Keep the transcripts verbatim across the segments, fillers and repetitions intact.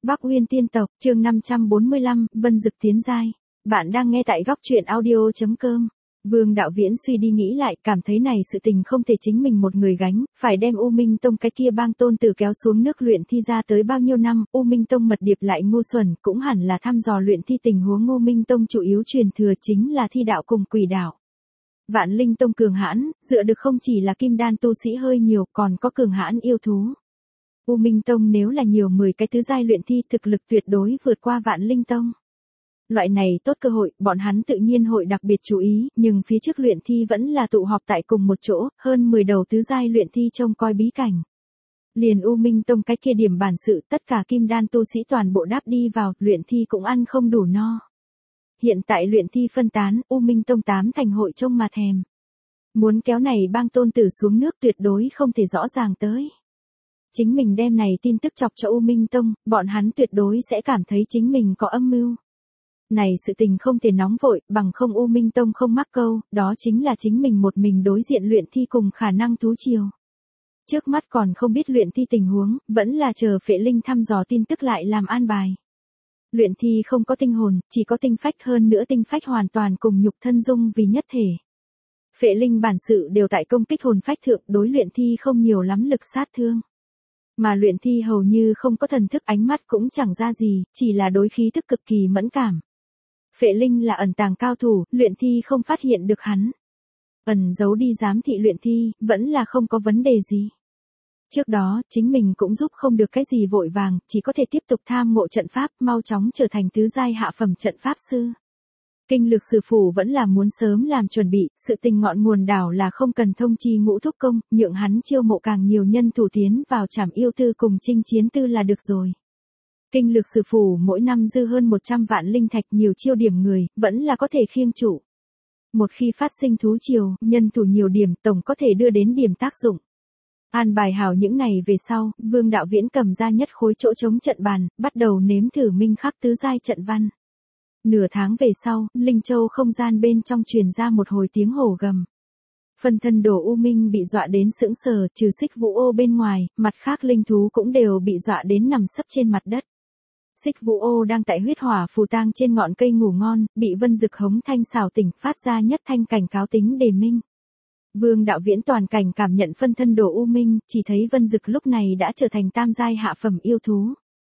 Bắc Uyên tiên tộc, chương năm trăm bốn mươi lăm, Vân Dực tiến giai. Bạn đang nghe tại góc truyện audio chấm com. Vương Đạo Viễn suy đi nghĩ lại, cảm thấy này sự tình không thể chính mình một người gánh, phải đem U Minh Tông cái kia bang tôn tử kéo xuống nước luyện thi ra tới bao nhiêu năm, U Minh Tông mật điệp lại ngu xuẩn, cũng hẳn là thăm dò luyện thi tình huống. U Minh Tông chủ yếu truyền thừa chính là thi đạo cùng quỷ đạo. Vạn Linh Tông cường hãn, dựa được không chỉ là kim đan tu sĩ hơi nhiều, còn có cường hãn yêu thú. U Minh Tông nếu là nhiều mười cái tứ giai luyện thi, thực lực tuyệt đối vượt qua Vạn Linh Tông. Loại này tốt cơ hội, bọn hắn tự nhiên hội đặc biệt chú ý, nhưng phía trước luyện thi vẫn là tụ họp tại cùng một chỗ, hơn mười đầu tứ giai luyện thi trông coi bí cảnh. Liền U Minh Tông cái kia điểm bản sự, tất cả kim đan tu sĩ toàn bộ đáp đi vào, luyện thi cũng ăn không đủ no. Hiện tại luyện thi phân tán, U Minh Tông tám thành hội trông mà thèm. Muốn kéo này bang tôn tử xuống nước tuyệt đối không thể rõ ràng tới. Chính mình đem này tin tức chọc cho U Minh Tông, bọn hắn tuyệt đối sẽ cảm thấy chính mình có âm mưu. Này sự tình không thể nóng vội, bằng không U Minh Tông không mắc câu, đó chính là chính mình một mình đối diện luyện thi cùng khả năng thú triều. Trước mắt còn không biết luyện thi tình huống, vẫn là chờ Phệ Linh thăm dò tin tức lại làm an bài. Luyện thi không có tinh hồn, chỉ có tinh phách, hơn nữa tinh phách hoàn toàn cùng nhục thân dung vì nhất thể. Phệ Linh bản sự đều tại công kích hồn phách thượng, đối luyện thi không nhiều lắm lực sát thương. Mà luyện thi hầu như không có thần thức, ánh mắt cũng chẳng ra gì, chỉ là đối khí thức cực kỳ mẫn cảm. Phệ Linh là ẩn tàng cao thủ, luyện thi không phát hiện được hắn. Ẩn giấu đi giám thị luyện thi, vẫn là không có vấn đề gì. Trước đó, chính mình cũng giúp không được cái gì vội vàng, chỉ có thể tiếp tục tham ngộ trận pháp, mau chóng trở thành tứ giai hạ phẩm trận pháp sư. Kinh Lực Sử Phủ vẫn là muốn sớm làm chuẩn bị, sự tình ngọn nguồn đảo là không cần thông chi Ngũ Thúc Công, nhượng hắn chiêu mộ càng nhiều nhân thủ tiến vào trảm yêu tư cùng chinh chiến tư là được rồi. Kinh Lực Sử Phủ mỗi năm dư hơn một trăm vạn linh thạch, nhiều chiêu điểm người, vẫn là có thể khiêng trụ. Một khi phát sinh thú triều, nhân thủ nhiều điểm, tổng có thể đưa đến điểm tác dụng. An bài hảo những này về sau, Vương Đạo Viễn cầm ra nhất khối chỗ trống trận bàn, bắt đầu nếm thử minh khắc tứ giai trận văn. Nửa tháng về sau, Linh Châu không gian bên trong truyền ra một hồi tiếng hổ gầm. Phân thân Đồ U Minh bị dọa đến sững sờ, trừ Xích Vũ Ô bên ngoài, mặt khác linh thú cũng đều bị dọa đến nằm sấp trên mặt đất. Xích Vũ Ô đang tại huyết hỏa phù tang trên ngọn cây ngủ ngon, bị Vân Dực hống thanh xảo tỉnh, phát ra nhất thanh cảnh cáo tính đề minh. Vương Đạo Viễn toàn cảnh cảm nhận phân thân Đồ U Minh, chỉ thấy Vân Dực lúc này đã trở thành tam giai hạ phẩm yêu thú.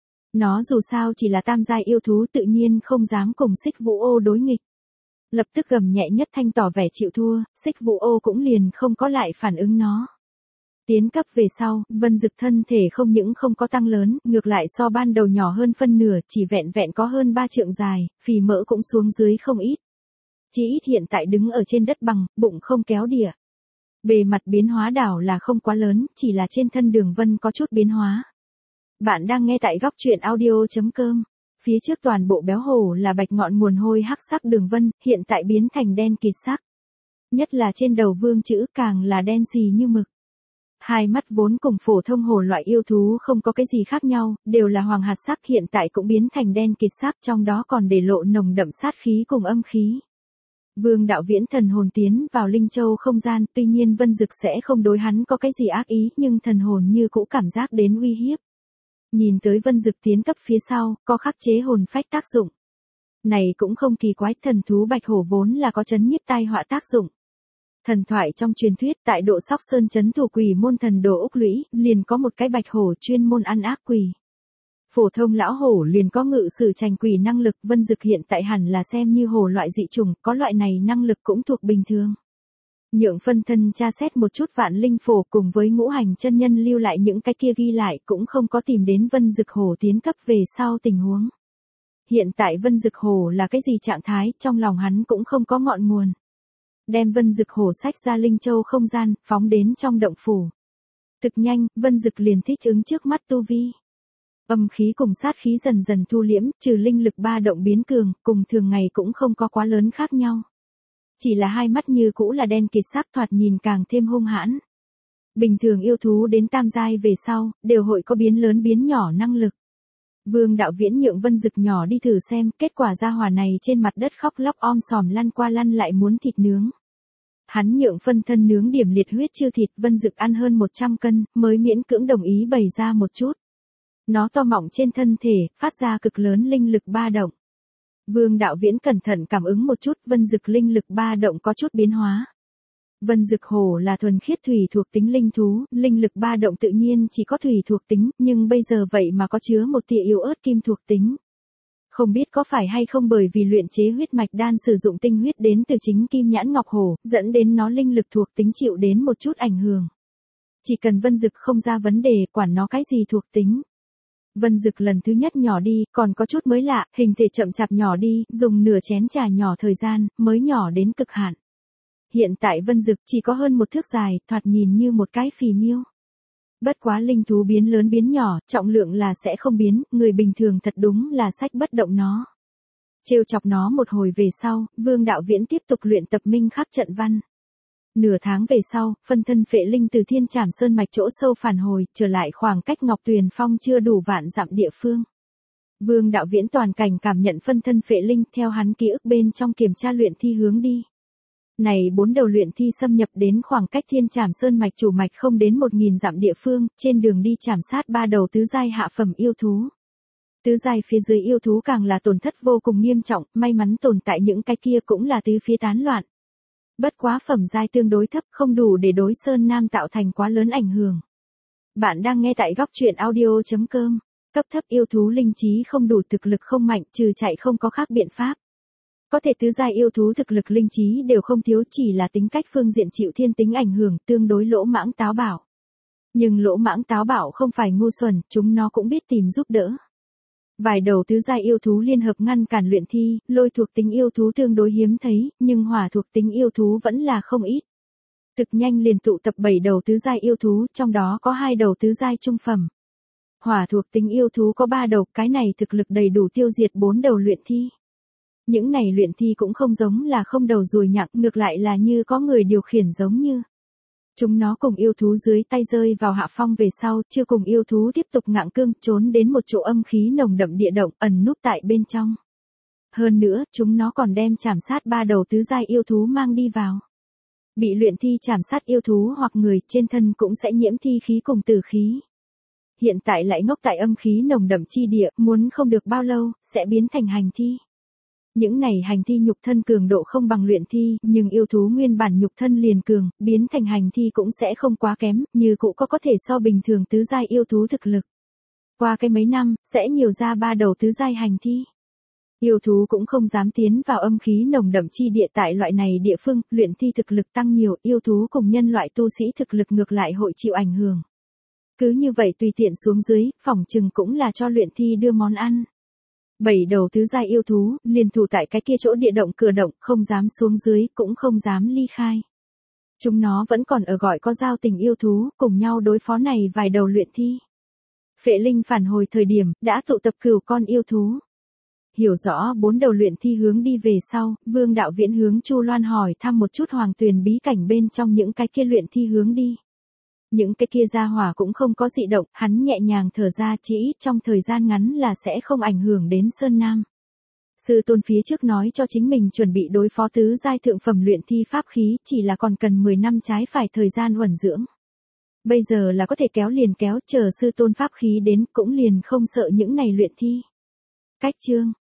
Nó dù sao chỉ là tam giai yêu thú, tự nhiên không dám cùng Xích Vũ Ô đối nghịch. Lập tức gầm nhẹ nhất thanh tỏ vẻ chịu thua, Xích Vũ Ô cũng liền không có lại phản ứng nó. Tiến cấp về sau, Vân Dực thân thể không những không có tăng lớn, ngược lại so ban đầu nhỏ hơn phân nửa, chỉ vẹn vẹn có hơn ba trượng dài, phì mỡ cũng xuống dưới không ít. Chỉ ít hiện tại đứng ở trên đất bằng, bụng không kéo đỉa. Bề mặt biến hóa đảo là không quá lớn, chỉ là trên thân đường vân có chút biến hóa. Bạn đang nghe tại góc truyện audio chấm com. Phía trước toàn bộ béo hổ là bạch ngọn nguồn hôi hắc sắc đường vân, hiện tại biến thành đen kịt sắc. Nhất là trên đầu vương chữ càng là đen xì như mực. Hai mắt vốn cùng phổ thông hổ loại yêu thú không có cái gì khác nhau, đều là hoàng hạt sắc, hiện tại cũng biến thành đen kịt sắc, trong đó còn để lộ nồng đậm sát khí cùng âm khí. Vương Đạo Viễn thần hồn tiến vào Linh Châu không gian, tuy nhiên Vân Dực sẽ không đối hắn có cái gì ác ý, nhưng thần hồn như cũ cảm giác đến uy hiếp. Nhìn tới Vân Dực tiến cấp phía sau, có khắc chế hồn phách tác dụng. Này cũng không kỳ quái, thần thú bạch hổ vốn là có chấn nhiếp tai họa tác dụng. Thần thoại trong truyền thuyết, tại Độ Sóc Sơn trấn thủ quỷ môn thần Đồ Úc Lũy, liền có một cái bạch hổ chuyên môn ăn ác quỷ. Phổ thông lão hổ liền có ngự sử trành quỷ năng lực, Vân Dực hiện tại hẳn là xem như hổ loại dị chủng, có loại này năng lực cũng thuộc bình thường. Nhượng phân thân tra xét một chút Vạn Linh Phổ cùng với ngũ hành chân nhân lưu lại những cái kia ghi lại, cũng không có tìm đến Vân Dực hổ tiến cấp về sau tình huống. Hiện tại Vân Dực hổ là cái gì trạng thái, trong lòng hắn cũng không có ngọn nguồn. Đem Vân Dực hổ sách ra Linh Châu không gian, phóng đến trong động phủ. Thực nhanh, Vân Dực liền thích ứng trước mắt tu vi. Âm khí cùng sát khí dần dần thu liễm, trừ linh lực ba động biến cường, cùng thường ngày cũng không có quá lớn khác nhau. Chỉ là hai mắt như cũ là đen kịt sắc, thoạt nhìn càng thêm hung hãn. Bình thường yêu thú đến tam giai về sau, đều hội có biến lớn biến nhỏ năng lực. Vương Đạo Viễn nhượng Vân Dực nhỏ đi thử xem, kết quả ra hỏa này trên mặt đất khóc lóc om sòm lăn qua lăn lại muốn thịt nướng. Hắn nhượng phân thân nướng điểm liệt huyết chư thịt, Vân Dực ăn hơn một trăm cân, mới miễn cưỡng đồng ý bày ra một chút. Nó to mọng trên thân thể, phát ra cực lớn linh lực ba động. Vương Đạo Viễn cẩn thận cảm ứng một chút, vân dực linh lực ba động có chút biến hóa. Vân dực hổ là thuần khiết thủy thuộc tính linh thú, linh lực ba động tự nhiên chỉ có thủy thuộc tính, nhưng bây giờ vậy mà có chứa một tia yếu ớt kim thuộc tính. Không biết có phải hay không bởi vì luyện chế huyết mạch đan sử dụng tinh huyết đến từ chính kim nhãn ngọc hổ, dẫn đến nó linh lực thuộc tính chịu đến một chút ảnh hưởng. Chỉ cần vân dực không ra vấn đề, quản nó cái gì thuộc tính. Vân dực lần thứ nhất nhỏ đi, còn có chút mới lạ, hình thể chậm chạp nhỏ đi, dùng nửa chén trà nhỏ thời gian, mới nhỏ đến cực hạn. Hiện tại vân dực chỉ có hơn một thước dài, thoạt nhìn như một cái phì miêu. Bất quá linh thú biến lớn biến nhỏ, trọng lượng là sẽ không biến, người bình thường thật đúng là sách bất động nó. Trêu chọc nó một hồi về sau, Vương Đạo Viễn tiếp tục luyện tập minh khắc trận văn. Nửa tháng về sau, phân thân phệ linh từ Thiên Trảm Sơn mạch chỗ sâu phản hồi, trở lại khoảng cách Ngọc Tuyền Phong chưa đủ vạn dặm địa phương. Vương Đạo Viễn toàn cảnh cảm nhận phân thân phệ linh, theo hắn ký ức bên trong kiểm tra luyện thi hướng đi. Này bốn đầu luyện thi xâm nhập đến khoảng cách Thiên Trảm Sơn mạch chủ mạch không đến một nghìn dặm địa phương, trên đường đi chảm sát ba đầu tứ giai hạ phẩm yêu thú. Tứ giai phía dưới yêu thú càng là tổn thất vô cùng nghiêm trọng, may mắn tồn tại những cái kia cũng là tứ phía tán loạn. Bất quá phẩm giai tương đối thấp, không đủ để đối Sơn Nam tạo thành quá lớn ảnh hưởng. Bạn đang nghe tại góc truyện audio chấm com. Cấp thấp yêu thú linh trí không đủ, thực lực không mạnh, trừ chạy không có khác biện pháp. Có thể tứ giai yêu thú thực lực linh trí đều không thiếu, chỉ là tính cách phương diện chịu thiên tính ảnh hưởng, tương đối lỗ mãng táo bạo. Nhưng lỗ mãng táo bạo không phải ngu xuẩn, chúng nó cũng biết tìm giúp đỡ. Vài đầu tứ giai yêu thú liên hợp ngăn cản luyện thi, lôi thuộc tính yêu thú tương đối hiếm thấy, nhưng hỏa thuộc tính yêu thú vẫn là không ít. Thực nhanh liền tụ tập bảy đầu tứ giai yêu thú, trong đó có hai đầu tứ giai trung phẩm. Hỏa thuộc tính yêu thú có ba đầu, cái này thực lực đầy đủ tiêu diệt bốn đầu luyện thi. Những này luyện thi cũng không giống là không đầu ruồi nhặng, ngược lại là như có người điều khiển giống như. Chúng nó cùng yêu thú dưới tay rơi vào hạ phong về sau, chưa cùng yêu thú tiếp tục ngạng cương, trốn đến một chỗ âm khí nồng đậm địa động, ẩn núp tại bên trong. Hơn nữa, chúng nó còn đem chảm sát ba đầu tứ giai yêu thú mang đi vào. Bị luyện thi chảm sát yêu thú hoặc người, trên thân cũng sẽ nhiễm thi khí cùng tử khí. Hiện tại lại ngốc tại âm khí nồng đậm chi địa, muốn không được bao lâu, sẽ biến thành hành thi. Những này hành thi nhục thân cường độ không bằng luyện thi, nhưng yêu thú nguyên bản nhục thân liền cường, biến thành hành thi cũng sẽ không quá kém, như cụ có có thể so bình thường tứ giai yêu thú thực lực. Qua cái mấy năm, sẽ nhiều ra ba đầu tứ giai hành thi. Yêu thú cũng không dám tiến vào âm khí nồng đậm chi địa, tại loại này địa phương, luyện thi thực lực tăng nhiều, yêu thú cùng nhân loại tu sĩ thực lực ngược lại hội chịu ảnh hưởng. Cứ như vậy tùy tiện xuống dưới, phỏng chừng cũng là cho luyện thi đưa món ăn. Bảy đầu tứ giai yêu thú, liền thủ tại cái kia chỗ địa động cửa động, không dám xuống dưới, cũng không dám ly khai. Chúng nó vẫn còn ở gọi có giao tình yêu thú, cùng nhau đối phó này vài đầu luyện thi. Phệ linh phản hồi thời điểm, đã tụ tập cửu con yêu thú. Hiểu rõ bốn đầu luyện thi hướng đi về sau, Vương Đạo Viễn hướng Chu Loan hỏi thăm một chút hoàng tuyền bí cảnh bên trong những cái kia luyện thi hướng đi. Những cái kia gia hỏa cũng không có dị động, hắn nhẹ nhàng thở ra, chỉ ít trong thời gian ngắn là sẽ không ảnh hưởng đến Sơn Nam. Sư tôn phía trước nói cho chính mình chuẩn bị đối phó tứ giai thượng phẩm luyện thi pháp khí, chỉ là còn cần mười năm trái phải thời gian uẩn dưỡng. Bây giờ là có thể kéo liền kéo, chờ sư tôn pháp khí đến, cũng liền không sợ những này luyện thi. Cách chương,